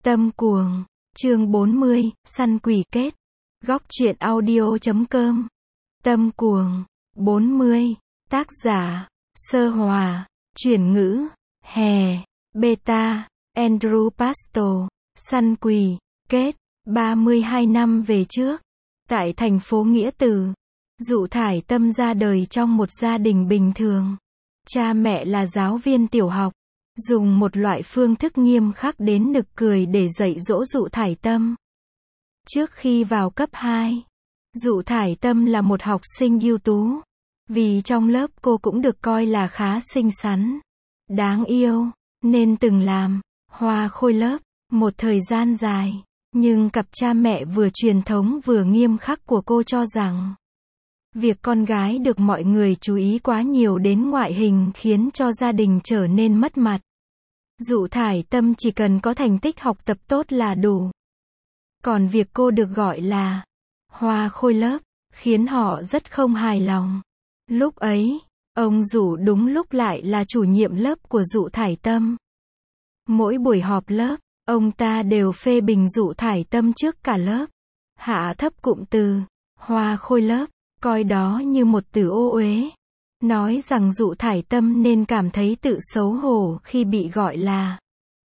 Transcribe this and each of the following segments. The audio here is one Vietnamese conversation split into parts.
Tâm cuồng, chương 40, săn quỷ kết. Góc truyện audio.com. Tâm cuồng, 40, tác giả, Sơ Hòa, chuyển ngữ, Hè, Beta, Andrew Pasto, săn quỷ, kết, 32 năm về trước. Tại thành phố Nghĩa Tử, Dụ Thải Tâm ra đời trong một gia đình bình thường. Cha mẹ là giáo viên tiểu học, dùng một loại phương thức nghiêm khắc đến nực cười để dạy dỗ Dụ Thải Tâm. Trước khi vào cấp 2, Dụ Thải Tâm là một học sinh ưu tú, vì trong lớp cô cũng được coi là khá xinh xắn, đáng yêu, nên từng làm hoa khôi lớp một thời gian dài. Nhưng cặp cha mẹ vừa truyền thống vừa nghiêm khắc của cô cho rằng việc con gái được mọi người chú ý quá nhiều đến ngoại hình khiến cho gia đình trở nên mất mặt. Dụ Thải Tâm chỉ cần có thành tích học tập tốt là đủ. Còn việc cô được gọi là hoa khôi lớp khiến họ rất không hài lòng. Lúc ấy, ông Dụ đúng lúc lại là chủ nhiệm lớp của Dụ Thải Tâm. Mỗi buổi họp lớp, ông ta đều phê bình Dụ Thải Tâm trước cả lớp, hạ thấp cụm từ hoa khôi lớp, coi đó như một từ ô uế, nói rằng Dụ Thải Tâm nên cảm thấy tự xấu hổ khi bị gọi là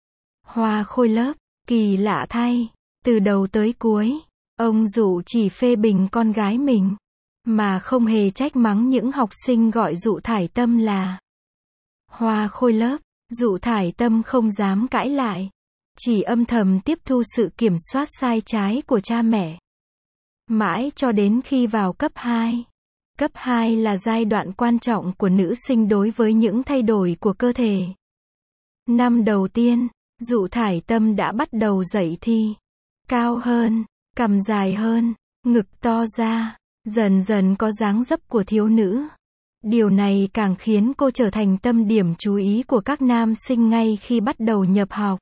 hoa khôi lớp. Kỳ lạ thay, từ đầu tới cuối, ông Dụ chỉ phê bình con gái mình, mà không hề trách mắng những học sinh gọi Dụ Thải Tâm là hoa khôi lớp. Dụ Thải Tâm không dám cãi lại, chỉ âm thầm tiếp thu sự kiểm soát sai trái của cha mẹ. Mãi cho đến khi vào cấp 2. Cấp 2 là giai đoạn quan trọng của nữ sinh đối với những thay đổi của cơ thể. Năm đầu tiên, Dụ Thải Tâm đã bắt đầu dậy thì. Cao hơn, cằm dài hơn, ngực to ra, dần dần có dáng dấp của thiếu nữ. Điều này càng khiến cô trở thành tâm điểm chú ý của các nam sinh ngay khi bắt đầu nhập học.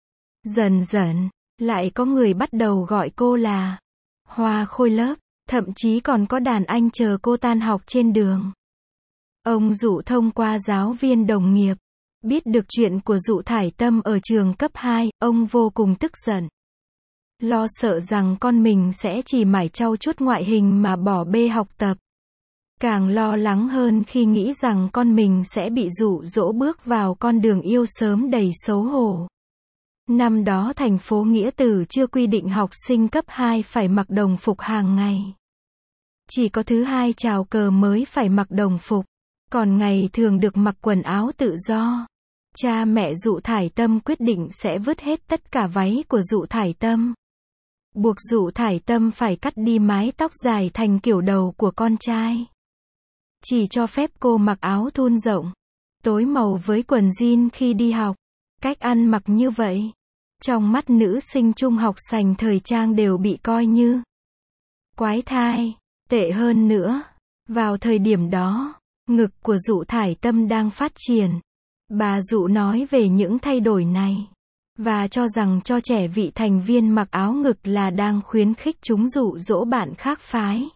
Dần dần, lại có người bắt đầu gọi cô là hoa khôi lớp, thậm chí còn có đàn anh chờ cô tan học trên đường. Ông Dụ thông qua giáo viên đồng nghiệp, biết được chuyện của Dụ Thải Tâm ở trường cấp 2, ông vô cùng tức giận. Lo sợ rằng con mình sẽ chỉ mải trau chuốt ngoại hình mà bỏ bê học tập. Càng lo lắng hơn khi nghĩ rằng con mình sẽ bị dụ dỗ bước vào con đường yêu sớm đầy xấu hổ. Năm đó thành phố Nghĩa Tử chưa quy định học sinh cấp 2 phải mặc đồng phục hàng ngày. Chỉ có thứ hai chào cờ mới phải mặc đồng phục, còn ngày thường được mặc quần áo tự do. Cha mẹ Dụ Thải Tâm quyết định sẽ vứt hết tất cả váy của Dụ Thải Tâm, buộc Dụ Thải Tâm phải cắt đi mái tóc dài thành kiểu đầu của con trai. Chỉ cho phép cô mặc áo thun rộng, tối màu với quần jean khi đi học. Cách ăn mặc như vậy, trong mắt nữ sinh trung học sành thời trang đều bị coi như quái thai. Tệ hơn nữa, vào thời điểm đó, ngực của Dụ Thải Tâm đang phát triển. Bà Dụ nói về những thay đổi này, và cho rằng cho trẻ vị thành viên mặc áo ngực là đang khuyến khích chúng dụ dỗ bạn khác phái.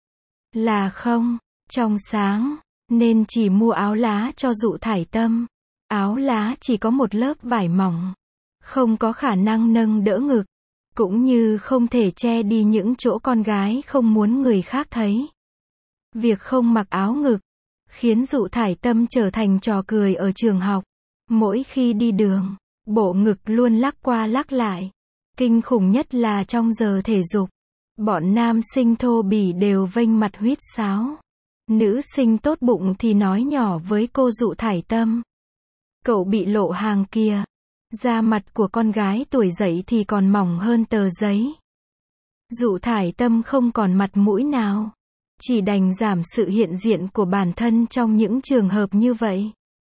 Là không, trong sáng, nên chỉ mua áo lá cho Dụ Thải Tâm. Áo lá chỉ có một lớp vải mỏng, không có khả năng nâng đỡ ngực, cũng như không thể che đi những chỗ con gái không muốn người khác thấy. Việc không mặc áo ngực khiến Dụ Thải Tâm trở thành trò cười ở trường học. Mỗi khi đi đường, bộ ngực luôn lắc qua lắc lại. Kinh khủng nhất là trong giờ thể dục, bọn nam sinh thô bỉ đều vênh mặt huýt sáo. Nữ sinh tốt bụng thì nói nhỏ với cô Dụ Thải Tâm: "Cậu bị lộ hàng kìa." Da mặt của con gái tuổi dậy thì còn mỏng hơn tờ giấy. Dụ Thải Tâm không còn mặt mũi nào, chỉ đành giảm sự hiện diện của bản thân trong những trường hợp như vậy.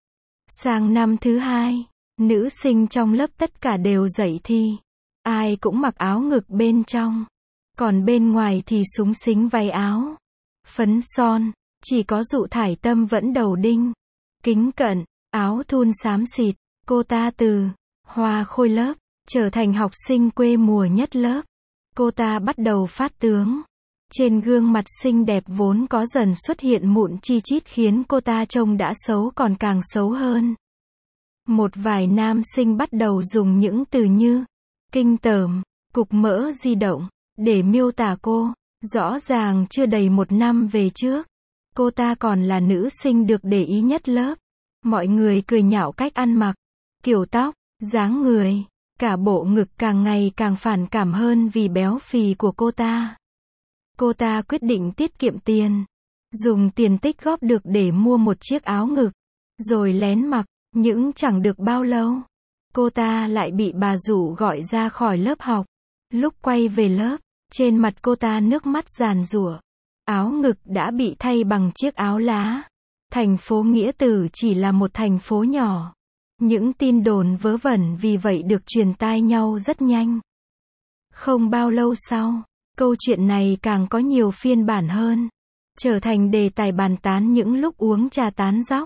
Sang năm thứ 2, nữ sinh trong lớp tất cả đều dậy thì. Ai cũng mặc áo ngực bên trong, còn bên ngoài thì xúng xính váy áo, phấn son. Chỉ có Dụ Thải Tâm vẫn đầu đinh, kính cận, áo thun xám xịt. Cô ta từ hoa khôi lớp trở thành học sinh quê mùa nhất lớp. Cô ta bắt đầu phát tướng. Trên gương mặt xinh đẹp vốn có dần xuất hiện mụn chi chít khiến cô ta trông đã xấu còn càng xấu hơn. Một vài nam sinh bắt đầu dùng những từ như kinh tởm, cục mỡ di động, để miêu tả cô. Rõ ràng chưa đầy 1 năm về trước, cô ta còn là nữ sinh được để ý nhất lớp. Mọi người cười nhạo cách ăn mặc, kiểu tóc, dáng người, cả bộ ngực càng ngày càng phản cảm hơn vì béo phì của cô ta. Cô ta quyết định tiết kiệm tiền, dùng tiền tích góp được để mua một chiếc áo ngực, rồi lén mặc, nhưng chẳng được bao lâu, cô ta lại bị bà Dụ gọi ra khỏi lớp học. Lúc quay về lớp, trên mặt cô ta nước mắt giàn giụa. Áo ngực đã bị thay bằng chiếc áo lá. Thành phố Nghĩa Tử chỉ là một thành phố nhỏ. Những tin đồn vớ vẩn vì vậy được truyền tai nhau rất nhanh. Không bao lâu sau, câu chuyện này càng có nhiều phiên bản hơn, trở thành đề tài bàn tán những lúc uống trà tán dóc.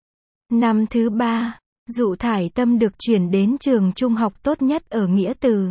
Năm thứ 3, Dụ Thải Tâm được chuyển đến trường trung học tốt nhất ở Nghĩa Tử.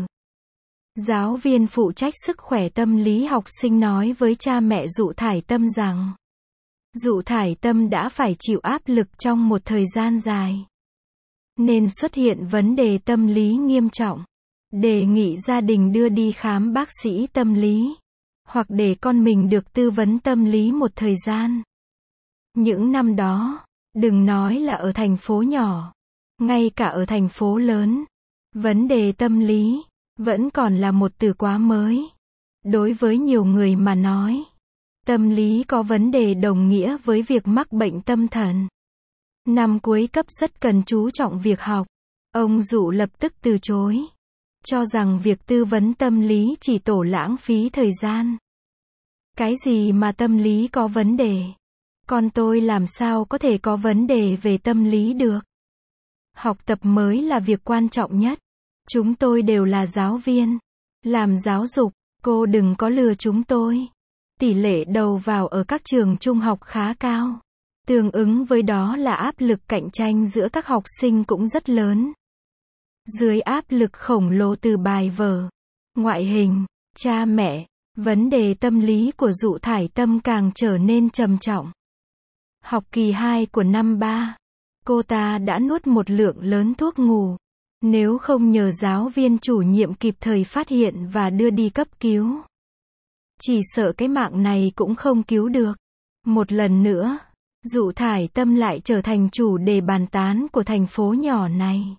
Giáo viên phụ trách sức khỏe tâm lý học sinh nói với cha mẹ Dụ Thải Tâm rằng Dụ Thải Tâm đã phải chịu áp lực trong một thời gian dài, nên xuất hiện vấn đề tâm lý nghiêm trọng. Đề nghị gia đình đưa đi khám bác sĩ tâm lý, hoặc để con mình được tư vấn tâm lý một thời gian. Những năm đó, đừng nói là ở thành phố nhỏ, ngay cả ở thành phố lớn, vấn đề tâm lý vẫn còn là một từ quá mới. Đối với nhiều người mà nói, tâm lý có vấn đề đồng nghĩa với việc mắc bệnh tâm thần. Năm cuối cấp rất cần chú trọng việc học. Ông Dụ lập tức từ chối, cho rằng việc tư vấn tâm lý chỉ tổ lãng phí thời gian. Cái gì mà tâm lý có vấn đề? Con tôi làm sao có thể có vấn đề về tâm lý được? Học tập mới là việc quan trọng nhất. Chúng tôi đều là giáo viên, làm giáo dục, cô đừng có lừa chúng tôi. Tỷ lệ đầu vào ở các trường trung học khá cao. Tương ứng với đó là áp lực cạnh tranh giữa các học sinh cũng rất lớn. Dưới áp lực khổng lồ từ bài vở, ngoại hình, cha mẹ, vấn đề tâm lý của Dụ Thải Tâm càng trở nên trầm trọng. Học kỳ 2 của năm 3, cô ta đã nuốt một lượng lớn thuốc ngủ. Nếu không nhờ giáo viên chủ nhiệm kịp thời phát hiện và đưa đi cấp cứu, chỉ sợ cái mạng này cũng không cứu được. Một lần nữa, Dụ Thải Tâm lại trở thành chủ đề bàn tán của thành phố nhỏ này.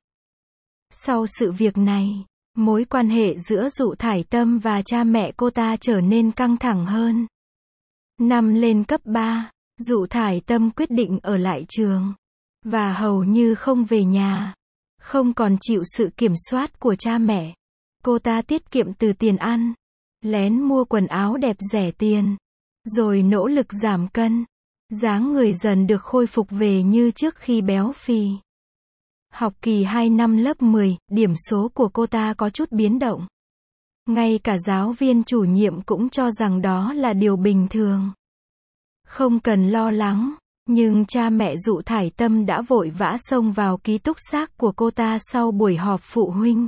Sau sự việc này, mối quan hệ giữa Dụ Thải Tâm và cha mẹ cô ta trở nên căng thẳng hơn. Năm lên cấp 3, Dụ Thải Tâm quyết định ở lại trường, và hầu như không về nhà. Không còn chịu sự kiểm soát của cha mẹ. Cô ta tiết kiệm từ tiền ăn, lén mua quần áo đẹp rẻ tiền, rồi nỗ lực giảm cân. Dáng người dần được khôi phục về như trước khi béo phì. Học kỳ 2 năm lớp 10, điểm số của cô ta có chút biến động. Ngay cả giáo viên chủ nhiệm cũng cho rằng đó là điều bình thường. Không cần lo lắng, nhưng cha mẹ Dụ Thải Tâm đã vội vã xông vào ký túc xá của cô ta sau buổi họp phụ huynh.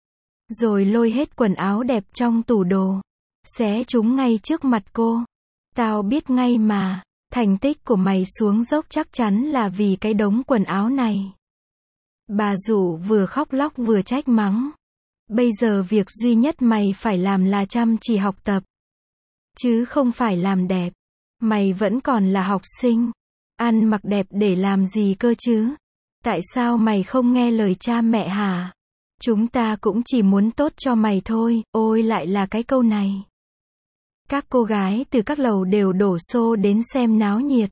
Rồi lôi hết quần áo đẹp trong tủ đồ, xé chúng ngay trước mặt cô. Tao biết ngay mà, thành tích của mày xuống dốc chắc chắn là vì cái đống quần áo này. Bà Dụ vừa khóc lóc vừa trách mắng. Bây giờ việc duy nhất mày phải làm là chăm chỉ học tập, chứ không phải làm đẹp. Mày vẫn còn là học sinh, ăn mặc đẹp để làm gì cơ chứ? Tại sao mày không nghe lời cha mẹ hả? Chúng ta cũng chỉ muốn tốt cho mày thôi. Ôi lại là cái câu này. Các cô gái từ các lầu đều đổ xô đến xem náo nhiệt.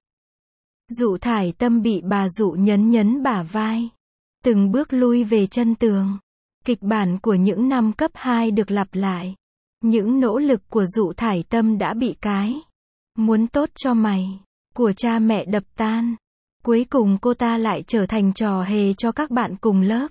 Dụ Thải Tâm bị bà Dụ nhấn bả vai, từng bước lui về chân tường. Kịch bản của những năm cấp 2 được lặp lại. Những nỗ lực của Dụ Thải Tâm đã bị cái muốn tốt cho mày của cha mẹ đập tan. Cuối cùng cô ta lại trở thành trò hề cho các bạn cùng lớp.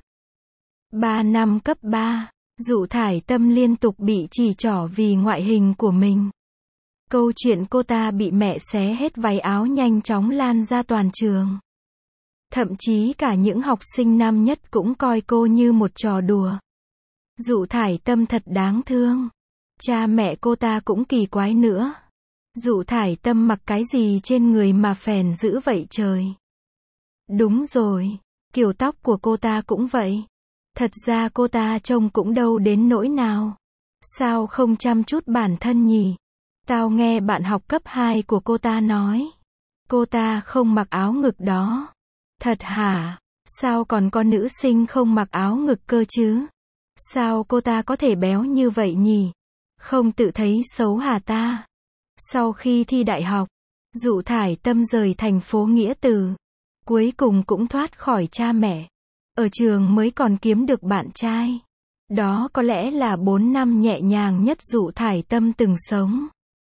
3 năm cấp 3, Dụ Thải Tâm liên tục bị chỉ trỏ vì ngoại hình của mình. Câu chuyện cô ta bị mẹ xé hết váy áo nhanh chóng lan ra toàn trường. Thậm chí cả những học sinh năm nhất cũng coi cô như một trò đùa. Dụ Thải Tâm thật đáng thương. Cha mẹ cô ta cũng kỳ quái nữa. Dụ Thải Tâm mặc cái gì trên người mà phèn dữ vậy trời? Đúng rồi, kiểu tóc của cô ta cũng vậy. Thật ra cô ta trông cũng đâu đến nỗi nào. Sao không chăm chút bản thân nhỉ? Tao nghe bạn học cấp 2 của cô ta nói. Cô ta không mặc áo ngực đó. Thật hả? Sao còn có nữ sinh không mặc áo ngực cơ chứ? Sao cô ta có thể béo như vậy nhỉ? Không tự thấy xấu hả ta? Sau khi thi đại học, Dụ Thải Tâm rời thành phố Nghĩa Từ. Cuối cùng cũng thoát khỏi cha mẹ. Ở trường mới còn kiếm được bạn trai. Đó có lẽ là 4 năm nhẹ nhàng nhất Dụ Thải Tâm từng sống.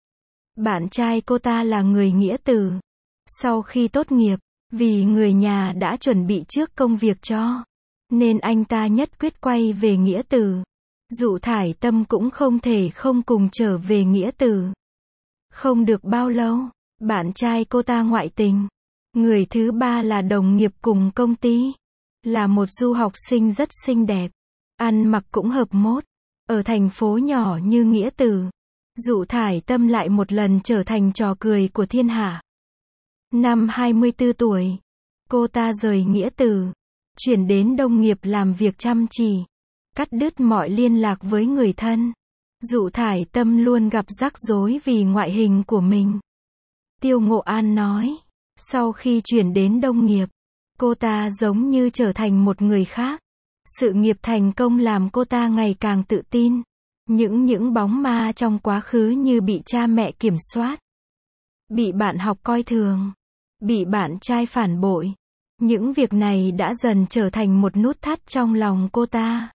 Bạn trai cô ta là người Nghĩa Từ. Sau khi tốt nghiệp, vì người nhà đã chuẩn bị trước công việc cho, nên anh ta nhất quyết quay về Nghĩa Từ. Dụ Thải Tâm cũng không thể không cùng trở về Nghĩa Từ. Không được bao lâu, bạn trai cô ta ngoại tình. Người thứ ba là đồng nghiệp cùng công ty. Là một du học sinh rất xinh đẹp. Ăn mặc cũng hợp mốt. Ở thành phố nhỏ như Nghĩa Từ, Dụ Thải Tâm lại một lần trở thành trò cười của thiên hạ. Năm 24 tuổi, cô ta rời Nghĩa Từ, chuyển đến Đông Nghiệp làm việc chăm chỉ, cắt đứt mọi liên lạc với người thân. Dụ Thải Tâm luôn gặp rắc rối vì ngoại hình của mình. Tiêu Ngộ An nói, sau khi chuyển đến Đông Nghiệp, cô ta giống như trở thành một người khác. Sự nghiệp thành công làm cô ta ngày càng tự tin. Những bóng ma trong quá khứ như bị cha mẹ kiểm soát, bị bạn học coi thường, bị bạn trai phản bội. Những việc này đã dần trở thành một nút thắt trong lòng cô ta,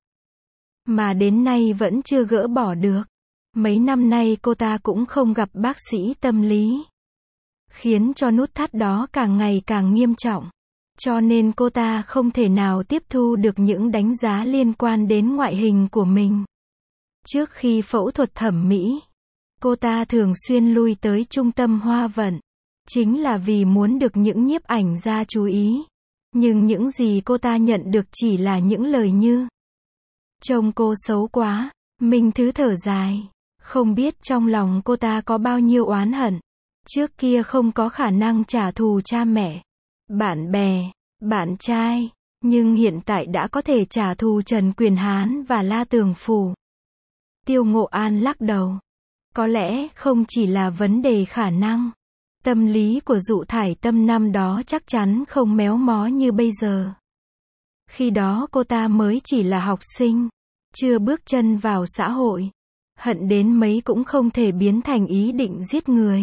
mà đến nay vẫn chưa gỡ bỏ được. Mấy năm nay cô ta cũng không gặp bác sĩ tâm lý, khiến cho nút thắt đó càng ngày càng nghiêm trọng. Cho nên cô ta không thể nào tiếp thu được những đánh giá liên quan đến ngoại hình của mình. Trước khi phẫu thuật thẩm mỹ, cô ta thường xuyên lui tới trung tâm Hoa Vận, chính là vì muốn được những nhiếp ảnh gia chú ý. Nhưng những gì cô ta nhận được chỉ là những lời như trông cô xấu quá. Minh Thứ thở dài, không biết trong lòng cô ta có bao nhiêu oán hận. Trước kia không có khả năng trả thù cha mẹ, bạn bè, bạn trai, nhưng hiện tại đã có thể trả thù Trần Quyền Hán và La Tường Phủ. Tiêu Ngộ An lắc đầu. Có lẽ không chỉ là vấn đề khả năng. Tâm lý của Dụ Thải Tâm năm đó chắc chắn không méo mó như bây giờ. Khi đó cô ta mới chỉ là học sinh, chưa bước chân vào xã hội. Hận đến mấy cũng không thể biến thành ý định giết người.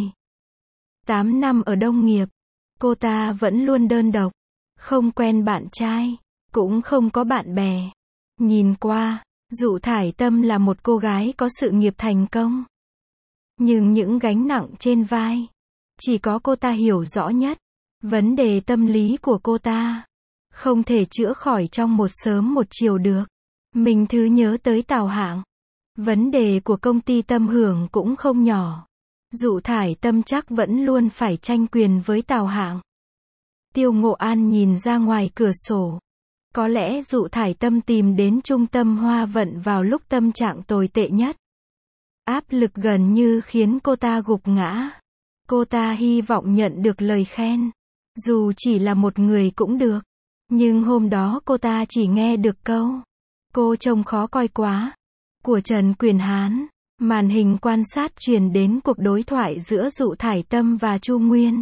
8 năm ở Đông Nghiệp, cô ta vẫn luôn đơn độc, không quen bạn trai, cũng không có bạn bè. Nhìn qua, Dụ Thải Tâm là một cô gái có sự nghiệp thành công. Nhưng những gánh nặng trên vai, chỉ có cô ta hiểu rõ nhất. Vấn đề tâm lý của cô ta không thể chữa khỏi trong một sớm một chiều được. Mình thứ nhớ tới Tào Hạng. Vấn đề của công ty Tâm Hưởng cũng không nhỏ. Dụ Thải Tâm chắc vẫn luôn phải tranh quyền với Tào Hạng. Tiêu Ngộ An nhìn ra ngoài cửa sổ. Có lẽ Dụ Thải Tâm tìm đến trung tâm Hoa Vận vào lúc tâm trạng tồi tệ nhất. Áp lực gần như khiến cô ta gục ngã. Cô ta hy vọng nhận được lời khen. Dù chỉ là một người cũng được. Nhưng hôm đó cô ta chỉ nghe được câu "Cô trông khó coi quá" của Trần Quyền Hán. Màn hình quan sát truyền đến cuộc đối thoại giữa Dụ Thải Tâm và Chu Nguyên.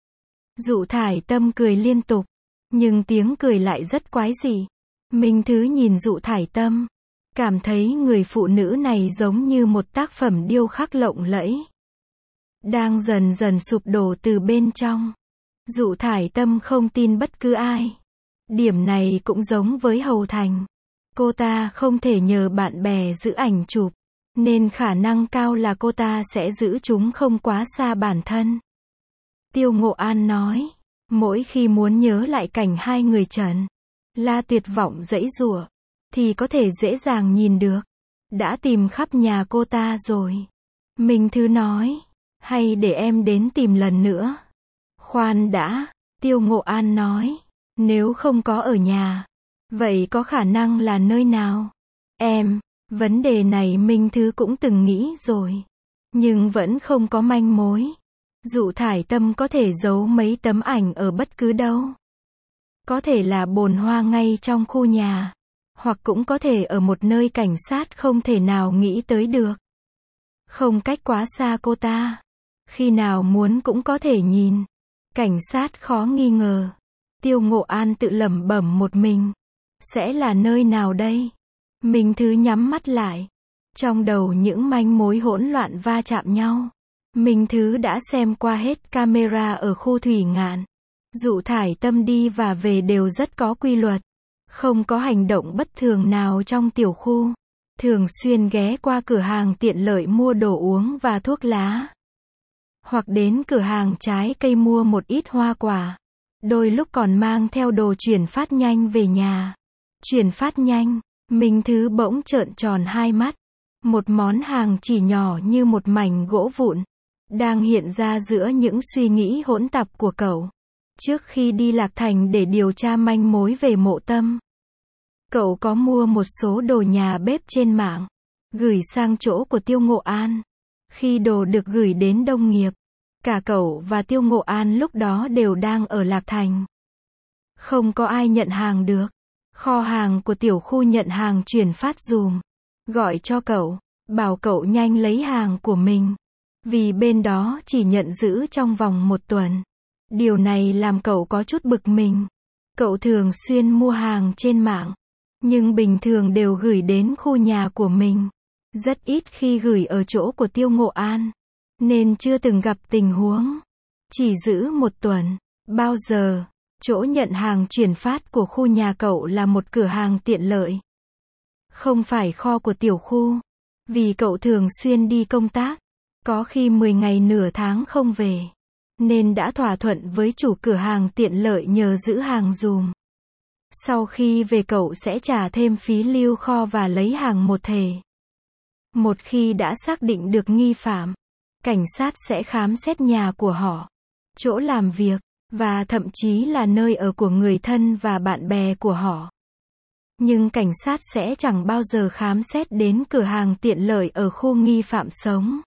Dụ Thải Tâm cười liên tục, nhưng tiếng cười lại rất quái dị. Minh Thứ nhìn Dụ Thải Tâm, cảm thấy người phụ nữ này giống như một tác phẩm điêu khắc lộng lẫy, đang dần dần sụp đổ từ bên trong. Dụ Thải Tâm không tin bất cứ ai. Điểm này cũng giống với Hầu Thành. Cô ta không thể nhờ bạn bè giữ ảnh chụp, nên khả năng cao là cô ta sẽ giữ chúng không quá xa bản thân. Tiêu Ngộ An nói, mỗi khi muốn nhớ lại cảnh hai người Trần La tuyệt vọng giãy giụa, thì có thể dễ dàng nhìn được. Đã tìm khắp nhà cô ta rồi. Minh Thứ nói, hay để em đến tìm lần nữa. Khoan đã, Tiêu Ngộ An nói, nếu không có ở nhà, vậy có khả năng là nơi nào? Em, vấn đề này Minh Thứ cũng từng nghĩ rồi, nhưng vẫn không có manh mối. Dụ Thải Tâm có thể giấu mấy tấm ảnh ở bất cứ đâu. Có thể là bồn hoa ngay trong khu nhà, Hoặc cũng có thể ở một nơi cảnh sát không thể nào nghĩ tới được. Không cách quá xa cô ta. Khi nào muốn cũng có thể nhìn. Cảnh sát khó nghi ngờ. Tiêu Ngộ An tự lẩm bẩm một mình. Sẽ là nơi nào đây? Minh Thứ nhắm mắt lại. Trong đầu những manh mối hỗn loạn va chạm nhau. Minh Thứ đã xem qua hết camera ở khu Thủy Ngạn. Dụ Thải Tâm đi và về đều rất có quy luật. Không có hành động bất thường nào trong tiểu khu. Thường xuyên ghé qua cửa hàng tiện lợi mua đồ uống và thuốc lá. Hoặc đến cửa hàng trái cây mua một ít hoa quả. Đôi lúc còn mang theo đồ chuyển phát nhanh về nhà. Chuyển phát nhanh, Minh Thứ bỗng trợn tròn hai mắt. Một món hàng chỉ nhỏ như một mảnh gỗ vụn. Đang hiện ra giữa những suy nghĩ hỗn tạp của cậu. Trước khi đi Lạc Thành để điều tra manh mối về Mộ Tâm. Cậu có mua một số đồ nhà bếp trên mạng. Gửi sang chỗ của Tiêu Ngộ An. Khi đồ được gửi đến Đông Nghiệp. Cả cậu và Tiêu Ngộ An lúc đó đều đang ở Lạc Thành. Không có ai nhận hàng được. Kho hàng của tiểu khu nhận hàng chuyển phát dùm. Gọi cho cậu. Bảo cậu nhanh lấy hàng của mình. Vì bên đó chỉ nhận giữ trong vòng 1 tuần. Điều này làm cậu có chút bực mình. Cậu thường xuyên mua hàng trên mạng. Nhưng bình thường đều gửi đến khu nhà của mình. Rất ít khi gửi ở chỗ của Tiêu Ngộ An. Nên chưa từng gặp tình huống. Chỉ giữ 1 tuần. Bao giờ? Chỗ nhận hàng chuyển phát của khu nhà cậu là một cửa hàng tiện lợi. Không phải kho của tiểu khu. Vì cậu thường xuyên đi công tác. Có khi 10 ngày nửa tháng không về. Nên đã thỏa thuận với chủ cửa hàng tiện lợi nhờ giữ hàng dùm. Sau khi về cậu sẽ trả thêm phí lưu kho và lấy hàng một thể. Một khi đã xác định được nghi phạm, cảnh sát sẽ khám xét nhà của họ, chỗ làm việc, và thậm chí là nơi ở của người thân và bạn bè của họ. Nhưng cảnh sát sẽ chẳng bao giờ khám xét đến cửa hàng tiện lợi ở khu nghi phạm sống.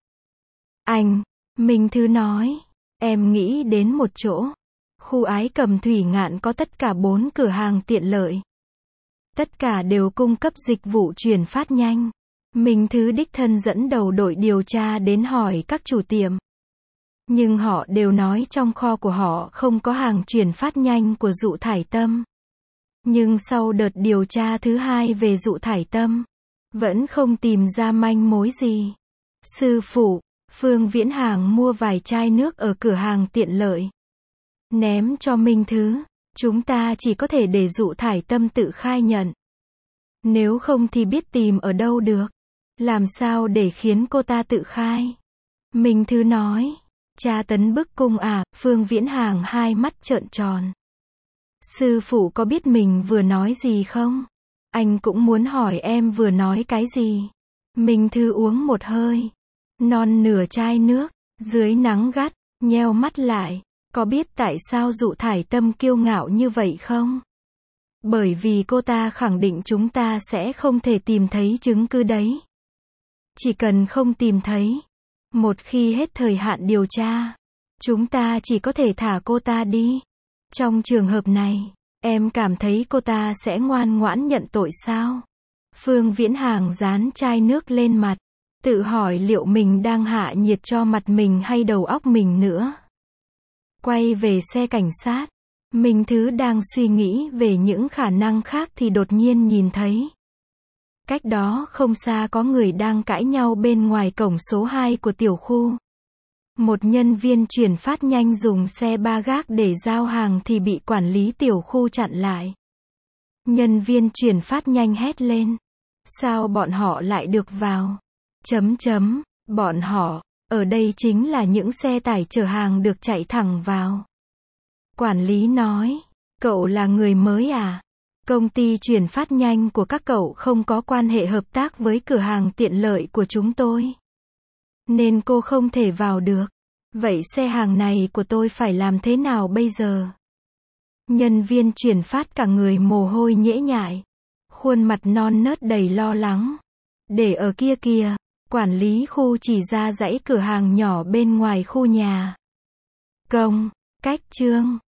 Minh Thứ nói, em nghĩ đến một chỗ. Khu Ái Cầm Thủy Ngạn có tất cả 4 cửa hàng tiện lợi. Tất cả đều cung cấp dịch vụ chuyển phát nhanh. Minh Thứ đích thân dẫn đầu đội điều tra đến hỏi các chủ tiệm. Nhưng họ đều nói trong kho của họ không có hàng chuyển phát nhanh của Dụ Thải Tâm. Nhưng sau đợt điều tra thứ 2 về Dụ Thải Tâm, vẫn không tìm ra manh mối gì. Sư phụ, Phương Viễn Hàng mua vài chai nước ở cửa hàng tiện lợi. Ném cho Minh Thứ, chúng ta chỉ có thể để Dụ Thải Tâm tự khai nhận. Nếu không thì biết tìm ở đâu được. Làm sao để khiến cô ta tự khai? Minh Thứ nói, tra tấn bức cung à? Phương Viễn Hàng hai mắt trợn tròn. Sư phụ có biết mình vừa nói gì không? Anh cũng muốn hỏi em vừa nói cái gì. Minh Thứ uống một hơi. Non nửa chai nước, dưới nắng gắt, nheo mắt lại. Có biết tại sao Dụ Thải Tâm kiêu ngạo như vậy không? Bởi vì cô ta khẳng định chúng ta sẽ không thể tìm thấy chứng cứ đấy. Chỉ cần không tìm thấy. Một khi hết thời hạn điều tra, chúng ta chỉ có thể thả cô ta đi. Trong trường hợp này, em cảm thấy cô ta sẽ ngoan ngoãn nhận tội sao? Phương Viễn Hàng dán chai nước lên mặt. Tự hỏi liệu mình đang hạ nhiệt cho mặt mình hay đầu óc mình nữa. Quay về xe cảnh sát. Minh Thứ đang suy nghĩ về những khả năng khác thì đột nhiên nhìn thấy. Cách đó không xa có người đang cãi nhau bên ngoài cổng số 2 của tiểu khu. Một nhân viên chuyển phát nhanh dùng xe ba gác để giao hàng thì bị quản lý tiểu khu chặn lại. Nhân viên chuyển phát nhanh hét lên. Sao bọn họ lại được vào? Bọn họ, ở đây chính là những xe tải chở hàng được chạy thẳng vào. Quản lý nói, cậu là người mới à? Công ty chuyển phát nhanh của các cậu không có quan hệ hợp tác với cửa hàng tiện lợi của chúng tôi. Nên cô không thể vào được. Vậy xe hàng này của tôi phải làm thế nào bây giờ? Nhân viên chuyển phát cả người mồ hôi nhễ nhại. Khuôn mặt non nớt đầy lo lắng. Để ở kia kìa. Quản lý khu chỉ ra dãy cửa hàng nhỏ bên ngoài khu nhà. Cách Trương.